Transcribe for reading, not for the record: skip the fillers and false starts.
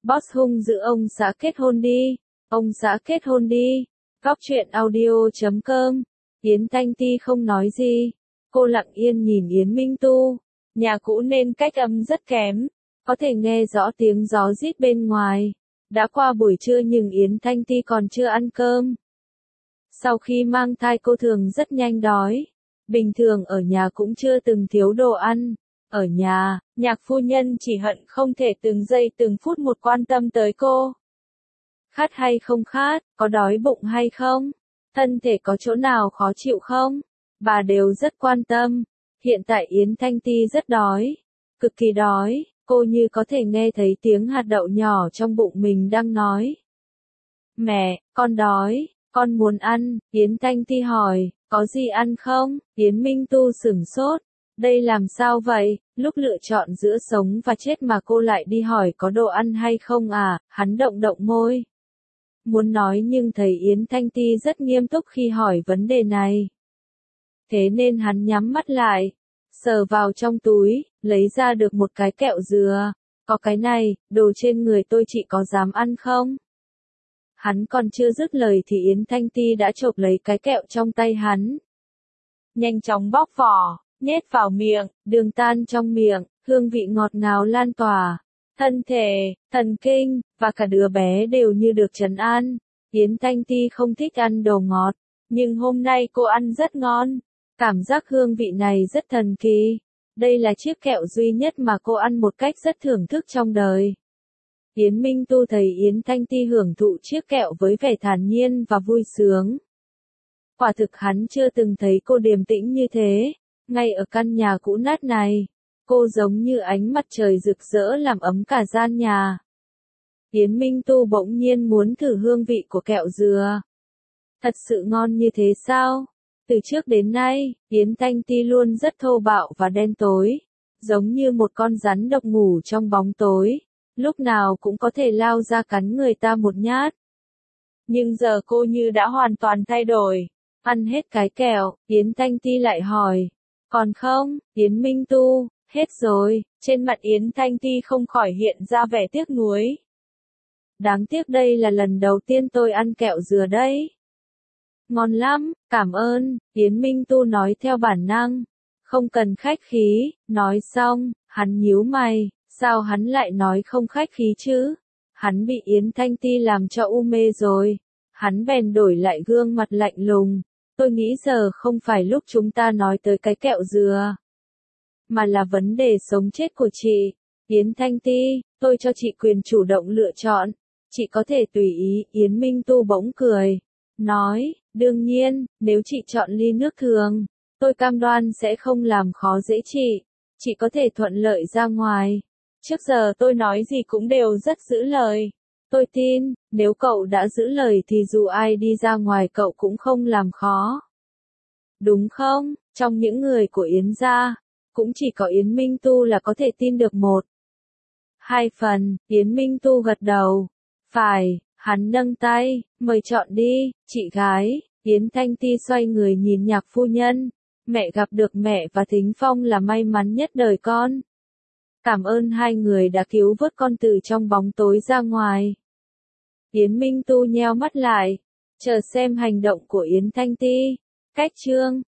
Boss hung dữ ông xã kết hôn đi. Ông xã kết hôn đi. Góc truyện audio.com. Yến Thanh Ti không nói gì. Cô lặng yên nhìn Yến Minh Tu. Nhà cũ nên cách âm rất kém. Có thể nghe rõ tiếng gió rít bên ngoài. Đã qua buổi trưa nhưng Yến Thanh Ti còn chưa ăn cơm. Sau khi mang thai cô thường rất nhanh đói. Bình thường ở nhà cũng chưa từng thiếu đồ ăn. Ở nhà, nhạc phu nhân chỉ hận không thể từng giây từng phút một quan tâm tới cô. Khát hay không khát, có đói bụng hay không, thân thể có chỗ nào khó chịu không, bà đều rất quan tâm. Hiện tại Yến Thanh Ti rất đói, cực kỳ đói, cô như có thể nghe thấy tiếng hạt đậu nhỏ trong bụng mình đang nói. Mẹ, con đói, con muốn ăn, Yến Thanh Ti hỏi, có gì ăn không? Yến Minh Tu sửng sốt. Đây làm sao vậy, lúc lựa chọn giữa sống và chết mà cô lại đi hỏi có đồ ăn hay không à, hắn động động môi. Muốn nói nhưng thấy Yến Thanh Ti rất nghiêm túc khi hỏi vấn đề này. Thế nên hắn nhắm mắt lại, sờ vào trong túi, lấy ra được một cái kẹo dừa. Có cái này, đồ trên người tôi chị có dám ăn không? Hắn còn chưa dứt lời thì Yến Thanh Ti đã chộp lấy cái kẹo trong tay hắn. Nhanh chóng bóc vỏ, nhét vào miệng, đường tan trong miệng, hương vị ngọt ngào lan tỏa. Thân thể, thần kinh, và cả đứa bé đều như được trấn an. Yến Thanh Ti không thích ăn đồ ngọt, nhưng hôm nay cô ăn rất ngon. Cảm giác hương vị này rất thần kỳ. Đây là chiếc kẹo duy nhất mà cô ăn một cách rất thưởng thức trong đời. Yến Minh Tu thấy Yến Thanh Ti hưởng thụ chiếc kẹo với vẻ thản nhiên và vui sướng. Quả thực hắn chưa từng thấy cô điềm tĩnh như thế. Ngay ở căn nhà cũ nát này, cô giống như ánh mặt trời rực rỡ làm ấm cả gian nhà. Yến Minh Tu bỗng nhiên muốn thử hương vị của kẹo dừa. Thật sự ngon như thế sao? Từ trước đến nay, Yến Thanh Ti luôn rất thô bạo và đen tối, giống như một con rắn độc ngủ trong bóng tối, lúc nào cũng có thể lao ra cắn người ta một nhát. Nhưng giờ cô như đã hoàn toàn thay đổi. Ăn hết cái kẹo, Yến Thanh Ti lại hỏi. Còn không, Yến Minh Tu, hết rồi. Trên mặt Yến Thanh Ti không khỏi hiện ra vẻ tiếc nuối. Đáng tiếc đây là lần đầu tiên tôi ăn kẹo dừa đấy. Ngon lắm, cảm ơn, Yến Minh Tu nói theo bản năng. Không cần khách khí, nói xong, hắn nhíu mày, sao hắn lại nói không khách khí chứ? Hắn bị Yến Thanh Ti làm cho u mê rồi. Hắn bèn đổi lại gương mặt lạnh lùng. Tôi nghĩ giờ không phải lúc chúng ta nói tới cái kẹo dừa, mà là vấn đề sống chết của chị. Yến Thanh Ti, tôi cho chị quyền chủ động lựa chọn. Chị có thể tùy ý. Yến Minh Tu bỗng cười. Nói, đương nhiên, nếu chị chọn ly nước thường, tôi cam đoan sẽ không làm khó dễ chị. Chị có thể thuận lợi ra ngoài. Trước giờ tôi nói gì cũng đều rất giữ lời. Tôi tin, nếu cậu đã giữ lời thì dù ai đi ra ngoài cậu cũng không làm khó. Đúng không? Trong những người của Yến gia, cũng chỉ có Yến Minh Tu là có thể tin được 1-2 phần. Yến Minh Tu gật đầu. Phải, hắn nâng tay, mời chọn đi, chị gái. Yến Thanh Ti xoay người nhìn nhạc phu nhân. Mẹ gặp được mẹ và Thính Phong là may mắn nhất đời con. Cảm ơn hai người đã cứu vớt con từ trong bóng tối ra ngoài. Yến Minh Tu nheo mắt lại, chờ xem hành động của Yến Thanh Ti. Cách chương